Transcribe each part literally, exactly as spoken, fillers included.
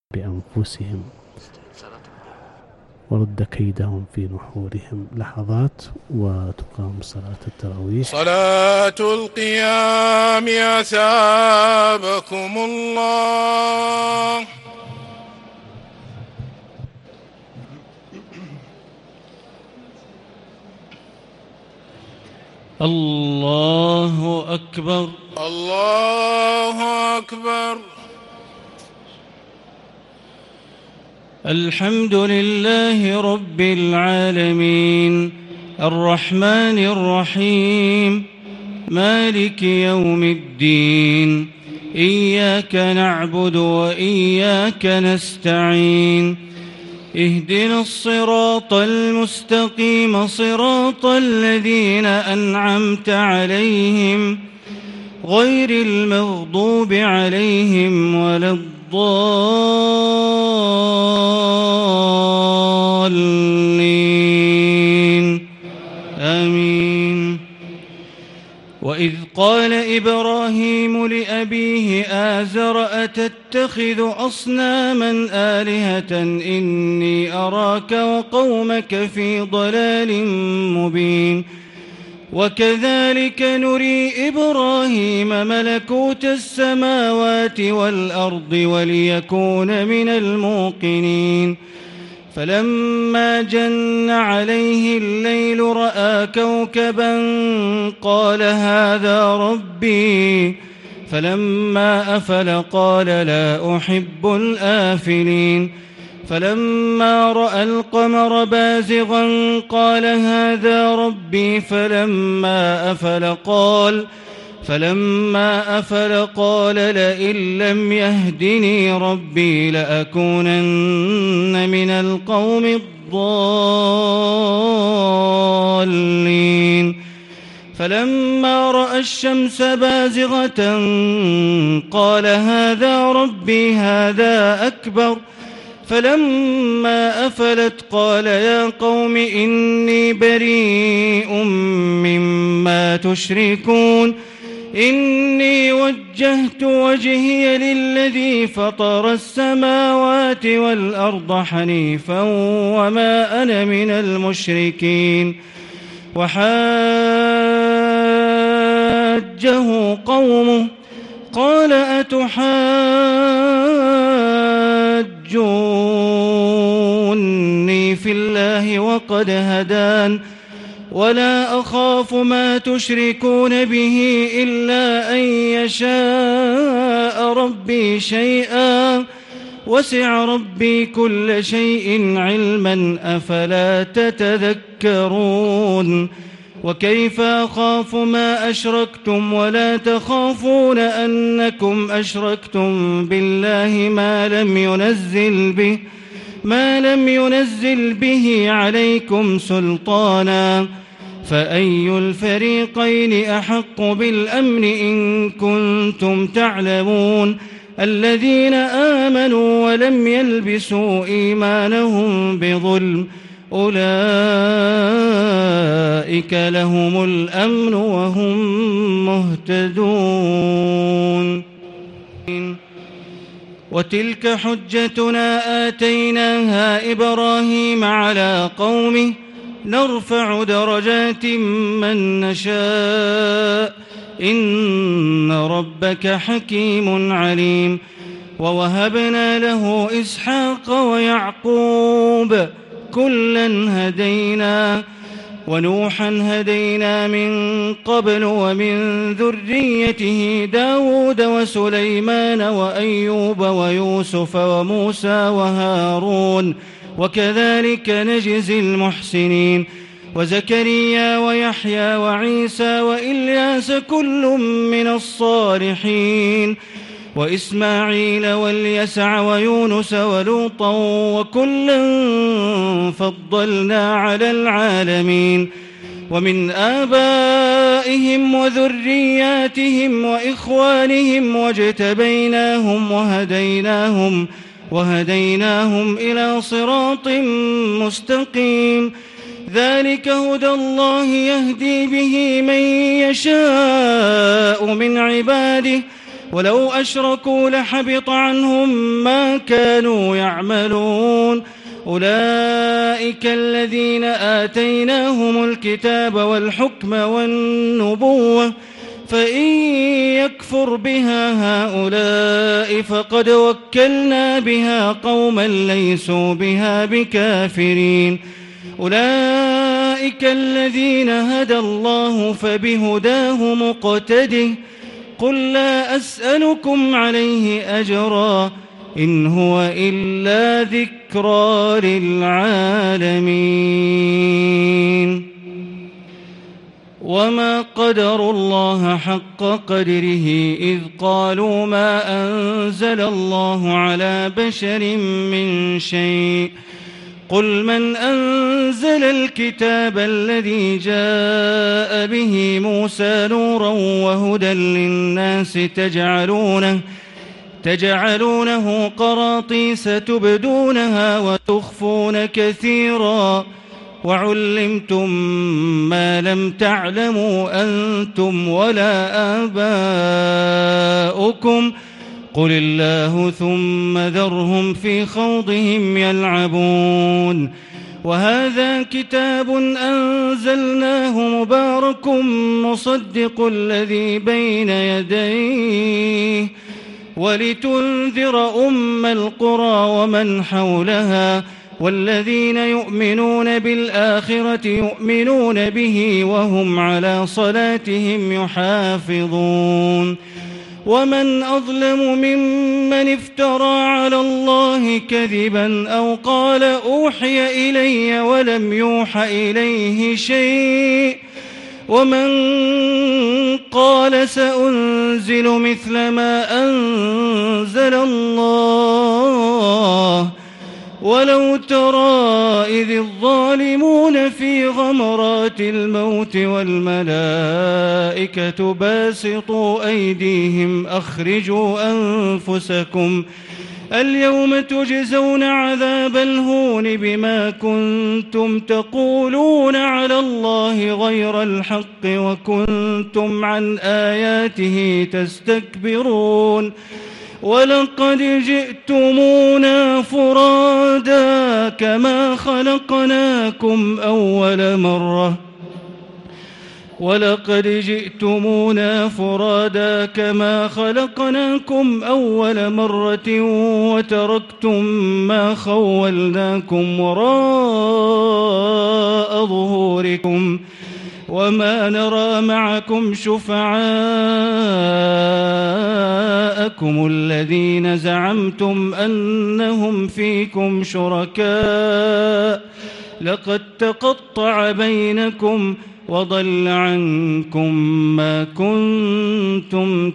بأنفسهم ورد كيدهم في نحورهم. لحظات وتقام صلاة التراويح. صلاة القيام أثابكم الله. الله أكبر الله أكبر. الحمد لله رب العالمين الرحمن الرحيم مالك يوم الدين إياك نعبد وإياك نستعين اهدنا الصراط المستقيم صراط الذين أنعمت عليهم غير المغضوب عليهم ولا الضالين آمين. وإذ قال إبراهيم لأبيه آزر أتتخذ أصناما آلهة إني أراك وقومك في ضلال مبين. وكذلك نري إبراهيم ملكوت السماوات والأرض وليكون من الموقنين. فلما جن عليه الليل رأى كوكبا قال هذا ربي فلما أفل قال لا أحب الآفلين. فلما رأى القمر بازغا قال هذا ربي فلما أفل قال فلما أفل قال لئن لم يهدني ربي لأكونن من القوم الضالين. فلما رأى الشمس بازغة قال هذا ربي هذا أكبر. فلما أفلت قال يا قوم إني بريء مما تشركون إني وجهت وجهي للذي فطر السماوات والأرض حنيفا وما أنا من المشركين. وحاجه قومه قال أتحاجوني في الله وقد هدان ولا أخاف ما تشركون به إلا أن يشاء ربي شيئا وسع ربي كل شيء علما أفلا تتذكرون. وكيف أخاف ما أشركتم ولا تخافون أنكم أشركتم بالله ما لم ينزل به ما لم ينزل به عليكم سلطانا فأي الفريقين أحق بالأمن إن كنتم تعلمون. الذين آمنوا ولم يلبسوا إيمانهم بظلم أولئك لهم الأمن وهم مهتدون. وتلك حجتنا آتيناها إبراهيم على قومه نرفع درجات من نشاء إن ربك حكيم عليم. ووهبنا له إسحاق ويعقوب كلا هدينا ونوحا هدينا من قبل ومن ذريته داود وسليمان وأيوب ويوسف وموسى وهارون وكذلك نجزي المحسنين. وزكريا ويحيى وعيسى وإلياس كل من الصالحين وإسماعيل واليسع ويونس ولوطا وكلا فضلنا على العالمين. ومن آبائهم وذرياتهم وإخوانهم واجتبيناهم وهديناهم وهديناهم إلى صراط مستقيم. ذلك هدى الله يهدي به من يشاء من عباده ولو أشركوا لحبط عنهم ما كانوا يعملون أولئك الذين آتيناهم الكتاب والحكم والنبوة فإن يكفر بها هؤلاء فقد وكلنا بها قوما ليسوا بها بكافرين أولئك الذين هدى الله فبهداه مقتده قل لا أسألكم عليه أجرا إن هو إلا ذكرى للعالمين وما قدروا الله حق قدره إذ قالوا ما أنزل الله على بشر من شيء قل من أنزل الكتاب الذي جاء به موسى نورا وهدى للناس تجعلونه تجعلونه قراطيس تبدونها وتخفون كثيرا وعلمتم ما لم تعلموا أنتم ولا آباؤكم قل الله ثم ذرهم في خوضهم يلعبون وهذا كتاب أنزلناه مبارك مصدق الذي بين يديه ولتنذر أم القرى ومن حولها والذين يؤمنون بالآخرة يؤمنون به وهم على صلاتهم يحافظون ومن أظلم ممن افترى على الله كذبا أو قال أوحي إلي ولم يوح إليه شيء ومن قال سأنزل مثل ما أنزل الله ولو ترى إذ الظالمون في غمرات الموت والملائكة باسطوا أيديهم أخرجوا أنفسكم اليوم تجزون عذاب الهون بما كنتم تقولون على الله غير الحق وكنتم عن آياته تستكبرون ولقد جئتمونا فرادا كما خلقناكم أول مرة ولقد جئتمونا فرادا كما خلقناكم أول مرة وتركتم ما خولناكم وراء ظهوركم وما نرى معكم شفعاءكم الذين زعمتم أنهم فيكم شركاء لقد تقطع بينكم وضل عنكم ما كنتم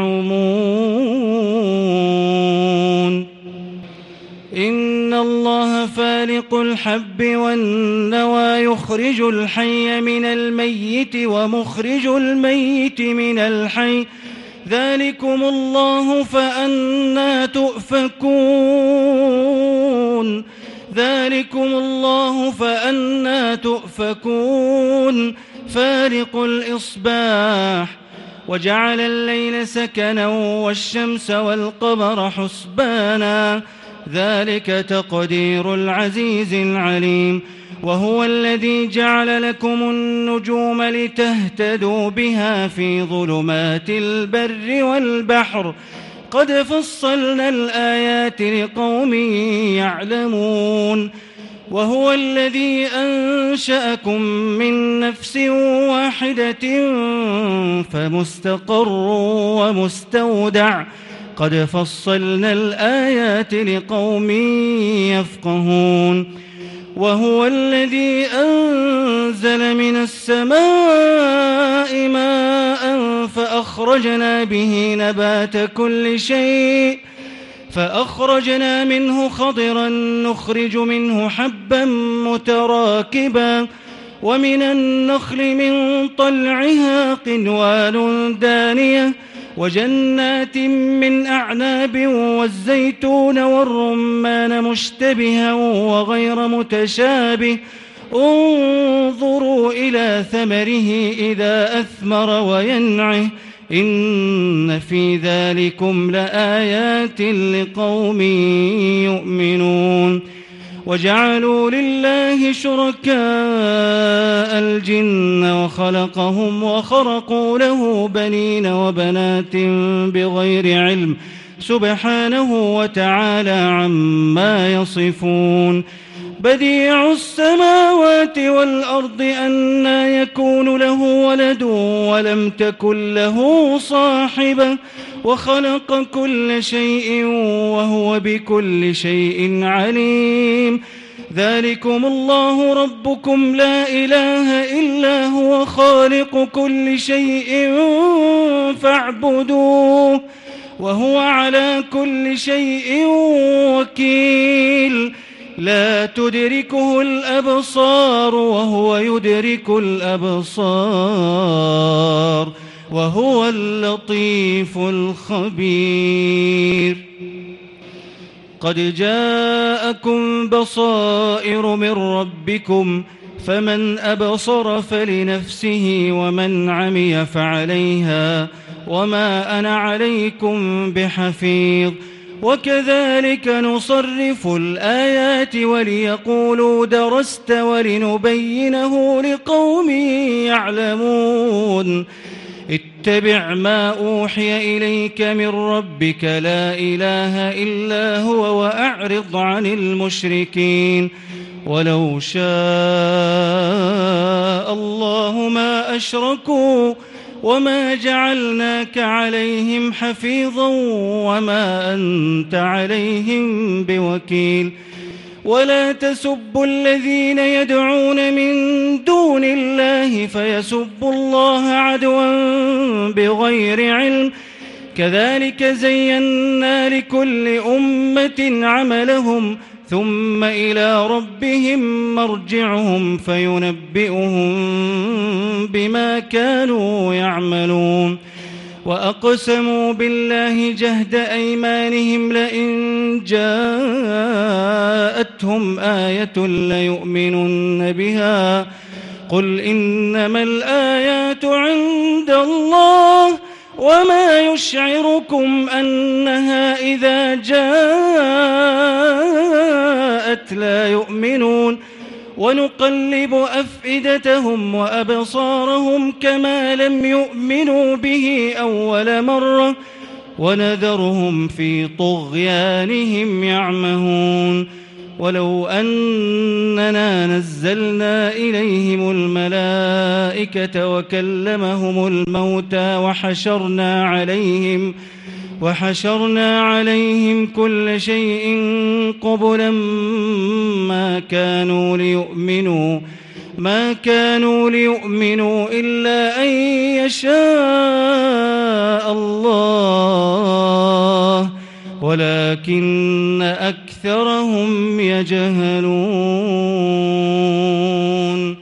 تزعمون إن الله فالق الحب والنوى يخرج الحي من الميت ومخرج الميت من الحي ذلكم الله فأنى تؤفكون ذلكم الله فأنى تؤفكون فالق الإصباح وجعل الليل سكنا والشمس والقمر حسبانا ذلك تقدير العزيز العليم وهو الذي جعل لكم النجوم لتهتدوا بها في ظلمات البر والبحر قد فصلنا الآيات لقوم يعلمون وهو الذي أنشأكم من نفس واحدة فمستقر ومستودع قد فصلنا الآيات لقوم يفقهون وهو الذي أنزل من السماء ماء فأخرجنا به نبات كل شيء فأخرجنا منه خضرا نخرج منه حبا متراكبا ومن النخل من طلعها قنوان دانية وجنات من أعناب والزيتون والرمان مشتبها وغير متشابه انظروا إلى ثمره إذا أثمر وينعه إن في ذلكم لآيات لقوم يؤمنون وجعلوا لله شركاء الجن وخلقهم وخرقوا له بنين وبنات بغير علم سبحانه وتعالى عما يصفون بديع السماوات والأرض أنى يكون له ولد ولم تكن له صاحبة وخلق كل شيء وهو بكل شيء عليم ذلكم الله ربكم لا إله إلا هو خالق كل شيء فاعبدوه وهو على كل شيء وكيل لا تدركه الأبصار وهو يدرك الأبصار وهو اللطيف الخبير قد جاءكم بصائر من ربكم فمن أبصر فلنفسه ومن عمي فعليها وما أنا عليكم بحفيظ وكذلك نصرف الآيات وليقولوا درست ولنبينه لقوم يعلمون اتبع ما أوحي إليك من ربك لا إله إلا هو وأعرض عن المشركين ولو شاء الله ما أشركوا وما جعلناك عليهم حفيظا وما أنت عليهم بوكيل ولا تسبوا الذين يدعون من دون الله فيسبوا الله عدوا بغير علم كذلك زينا لكل أمة عملهم ثم إلى ربهم مرجعهم فينبئهم بما كانوا يعملون وأقسموا بالله جهد أيمانهم لئن جاءتهم آية ليؤمنن بها قل إنما الآيات عند الله وما يشعركم أنها إذا جاءت لا يؤمنون ونقلب أفئدتهم وأبصارهم كما لم يؤمنوا به أول مرة ونذرهم في طغيانهم يعمهون ولو أننا نزلنا إليهم الملائكة وكلمهم الموتى وحشرنا عليهم وحشرنا عليهم كل شيء قبلا ما كانوا ليؤمنوا ما كانوا ليؤمنوا إلا أن يشاء الله ولكن أكثرهم يجهلون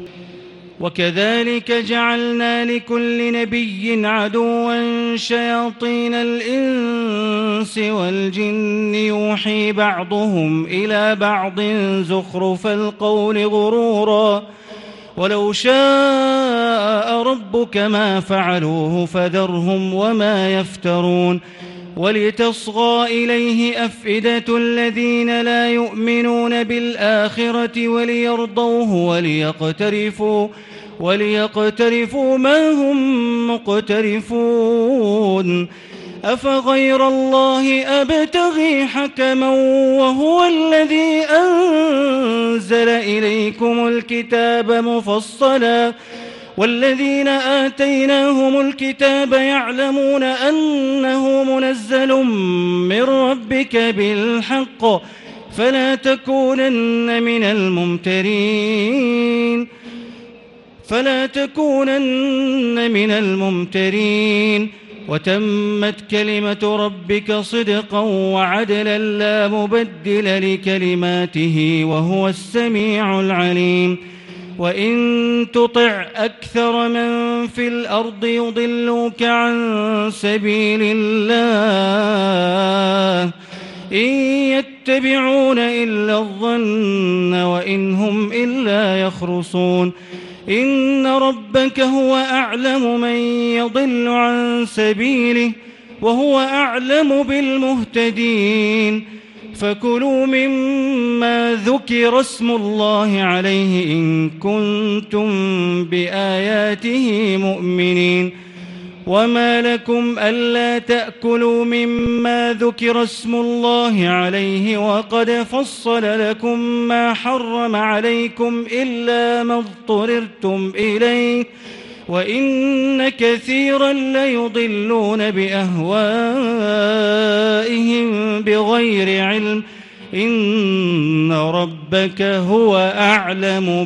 وكذلك جعلنا لكل نبي عدوا شياطين الإنس والجن يوحي بعضهم إلى بعض زخرف القول غرورا ولو شاء ربك ما فعلوه فذرهم وما يفترون ولتصغى إليه أفئدة الذين لا يؤمنون بالآخرة وليرضوه وليقترفوا وليقترفوا ما هم مقترفون أفغير الله أبتغي حكما وهو الذي أنزل إليكم الكتاب مفصلا والذين آتيناهم الكتاب يعلمون أنه منزل من ربك بالحق فلا تكونن من الممترين فلا تكونن من الممترين وتمت كلمة ربك صدقا وعدلا لا مبدل لكلماته وهو السميع العليم وإن تطع أكثر من في الأرض يضلوك عن سبيل الله إن يتبعون إلا الظن وإن هم إلا يخرصون إن ربك هو أعلم من يضل عن سبيله وهو أعلم بالمهتدين فكلوا مما ذكر اسم الله عليه إن كنتم بآياته مؤمنين وما لكم ألا تأكلوا مما ذكر اسم الله عليه وقد فصل لكم ما حرم عليكم إلا ما اضطررتم إليه وإن كثيرا ليضلون بأهوائهم بغير علم إن ربك هو أعلم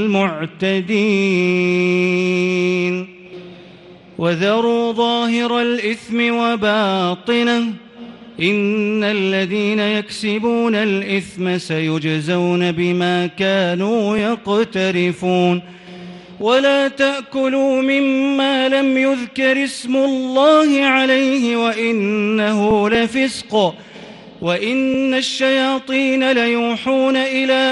بالمعتدين وذروا ظاهر الإثم وباطنه إن الذين يكسبون الإثم سيجزون بما كانوا يقترفون ولا تأكلوا مما لم يذكر اسم الله عليه وإنه لفسق وإن الشياطين ليوحون إلى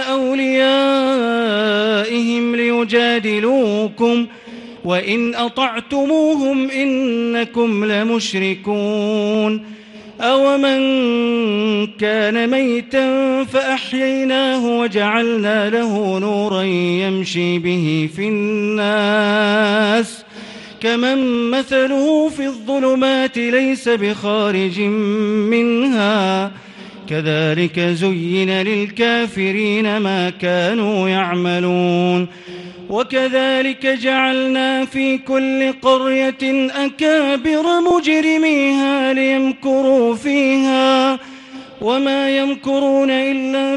أوليائهم ليجادلوكم وإن أطعتموهم إنكم لمشركون أومن كان ميتا فأحييناه وجعلنا له نورا يمشي به في الناس كمن مثله في الظلمات ليس بخارج منها كذلك زين للكافرين ما كانوا يعملون وكذلك جعلنا في كل قرية أكابر مجرميها ليمكروا فيها وما يمكرون إلا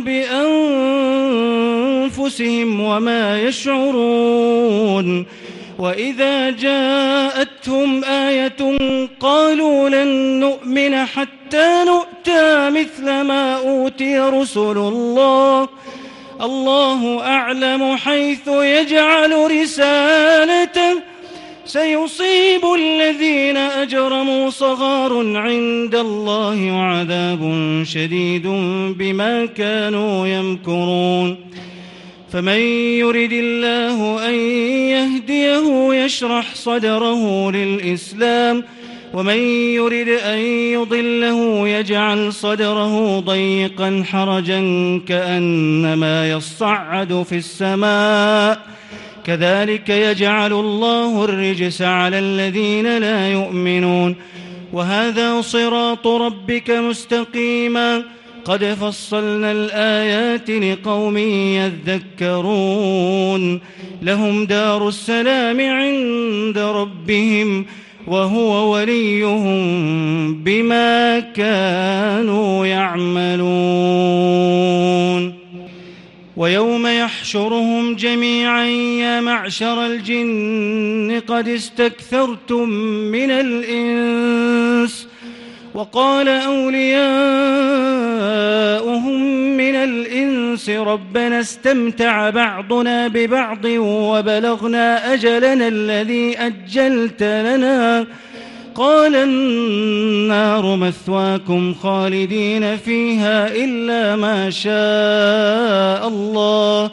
بأنفسهم وما يشعرون وإذا جاءتهم آية قالوا لن نؤمن حتى نؤتى مثل ما أوتي رسل الله الله أعلم حيث يجعل رسالته سيصيب الذين أجرموا صغار عند الله وعذاب شديد بما كانوا يمكرون فمن يرد الله أن يهديه يشرح صدره للإسلام ومن يرد أن يضله يجعل صدره ضيقا حرجا كأنما يصعد في السماء كذلك يجعل الله الرجس على الذين لا يؤمنون وهذا صراط ربك مستقيما قد فصلنا الآيات لقوم يذكرون لهم دار السلام عند ربهم وهو وليهم بما كانوا يعملون ويوم يحشرهم جميعا يا معشر الجن قد استكثرتم من الإنس وقال أولياؤهم من الإنس ربنا استمتع بعضنا ببعض وبلغنا أجلنا الذي أجلت لنا قال النار مثواكم خالدين فيها إلا ما شاء الله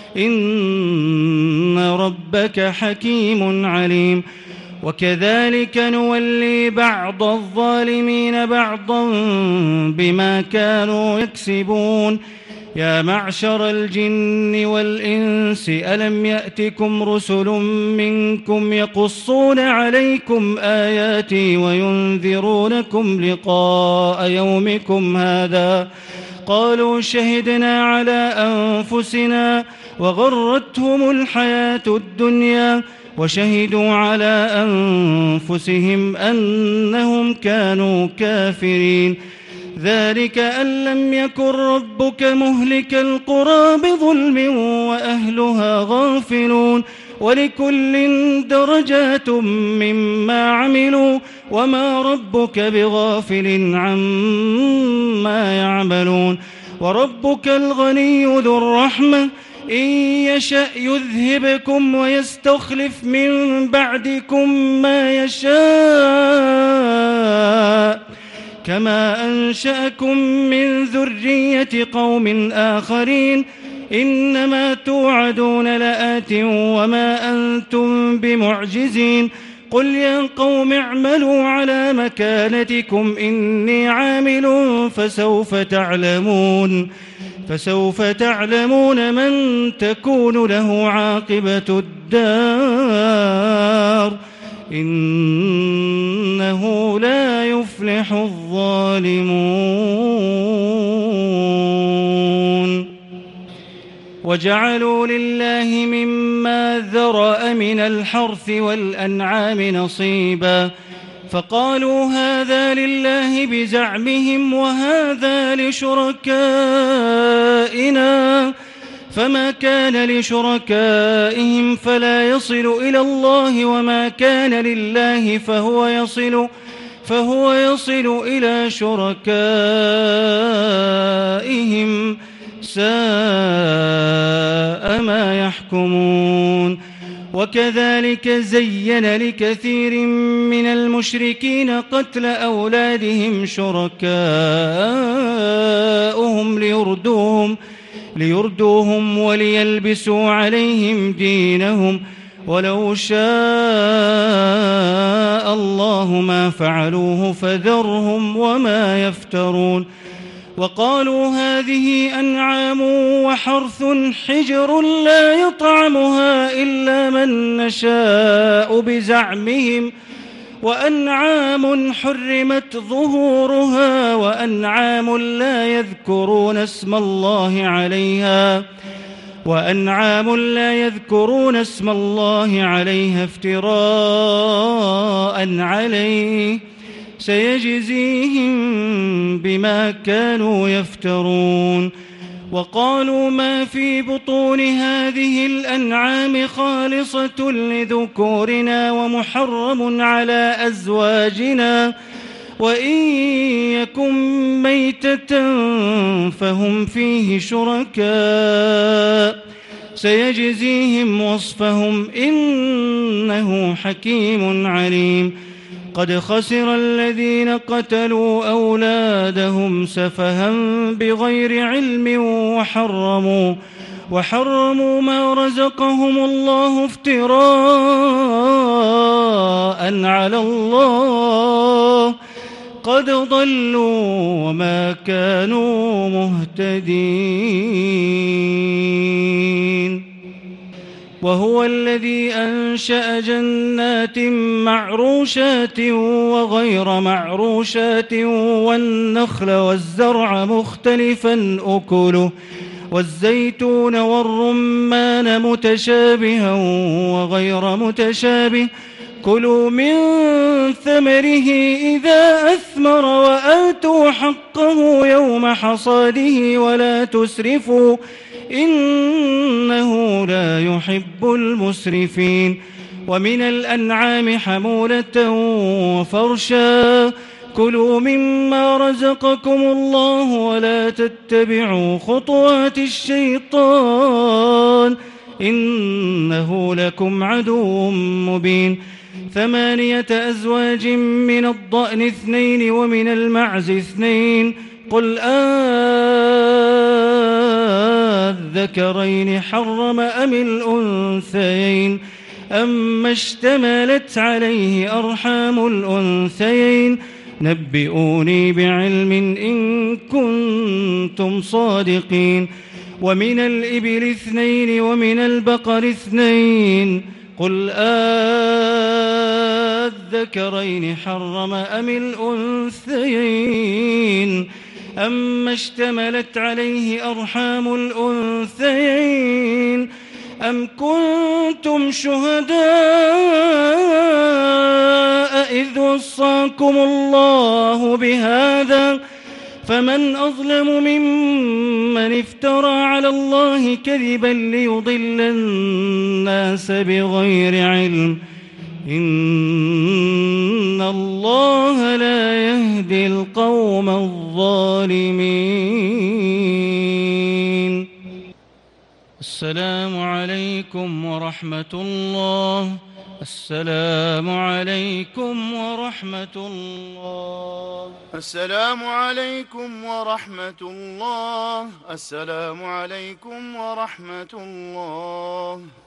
إن ربك حكيم عليم وكذلك نولي بعض الظالمين بعضا بما كانوا يكسبون يا معشر الجن والإنس ألم يأتكم رسل منكم يقصون عليكم آياتي وينذرونكم لقاء يومكم هذا قالوا شهدنا على أنفسنا وغرتهم الحياة الدنيا وشهدوا على أنفسهم أنهم كانوا كافرين ذلك أن لم يكن ربك مهلك القرى بظلم وأهلها غافلون ولكل درجات مما عملوا وما ربك بغافل عما يعملون وربك الغني ذو الرحمة إن يشأ يذهبكم ويستخلف من بعدكم ما يشاء كما أنشأكم من ذرية قوم آخرين إنما توعدون لآت وما أنتم بمعجزين قل يا قوم اعملوا على مكانتكم إني عامل فسوف تعلمون فسوف تعلمون من تكون له عاقبة الدار إنه لا يفلح الظالمون. وجعلوا لله مما ذرأ من الحرث والأنعام نصيبا فقالوا هذا لله بزعمهم وهذا لشركائنا فما كان لشركائهم فلا يصل إلى الله وما كان لله فهو يصل فهو يصل إلى شركائهم ساء ما يحكمون. وكذلك زين لكثير من المشركين قتل أولادهم شركاؤهم ليردوهم ليردوهم وليلبسوا عليهم دينهم ولو شاء الله ما فعلوه فذرهم وما يفترون. وقالوا هذه أنعام وحرث حجر لا يطعمها إلا من نشاء بزعمهم وأنعام حرمت ظهورها وأنعام لا يذكرون اسم الله عليها وأنعام لا يذكرون اسم الله عليها افتراء عليه سيجزيهم بما كانوا يفترون. وقالوا ما في بطون هذه الأنعام خالصة لذكورنا ومحرم على أزواجنا وإن يكن ميتة فهم فيه شركاء سيجزيهم وصفهم إنه حكيم عليم. قد خسر الذين قتلوا أولادهم سفها بغير علم وحرموا وحرموا ما رزقهم الله افتراء على الله قد ضلوا وما كانوا مهتدين. وهو الذي أنشأ جنات معروشات وغير معروشات والنخل والزرع مختلفا أكله والزيتون والرمان متشابها وغير متشابه كلوا من ثمره إذا أثمر وآتوا حقه يوم حصاده ولا تسرفوا إنه لا يحب المسرفين. ومن الأنعام حمولة وفرشا كلوا مما رزقكم الله ولا تتبعوا خطوات الشيطان إنه لكم عدو مبين. ثمانية أزواج من الضأن اثنين ومن المعز اثنين قل أذكرين حرم أم الأنثيين أما اشتملت عليه أرحام الأنثيين نبئوني بعلم إن كنتم صادقين. ومن الإبل اثنين ومن البقر اثنين قل أذكرين حرم أم الأنثيين أما اشتملت عليه أرحام الأنثيين أم كنتم شهداء إذ وصاكم الله بهذا فمن أظلم ممن افترى على الله كذبا ليضل الناس بغير علم إن الله لا يهدي القوم الظالمين. السلام عليكم ورحمة الله السلام عليكم ورحمة الله. السلام عليكم ورحمة الله. السلام عليكم ورحمة الله.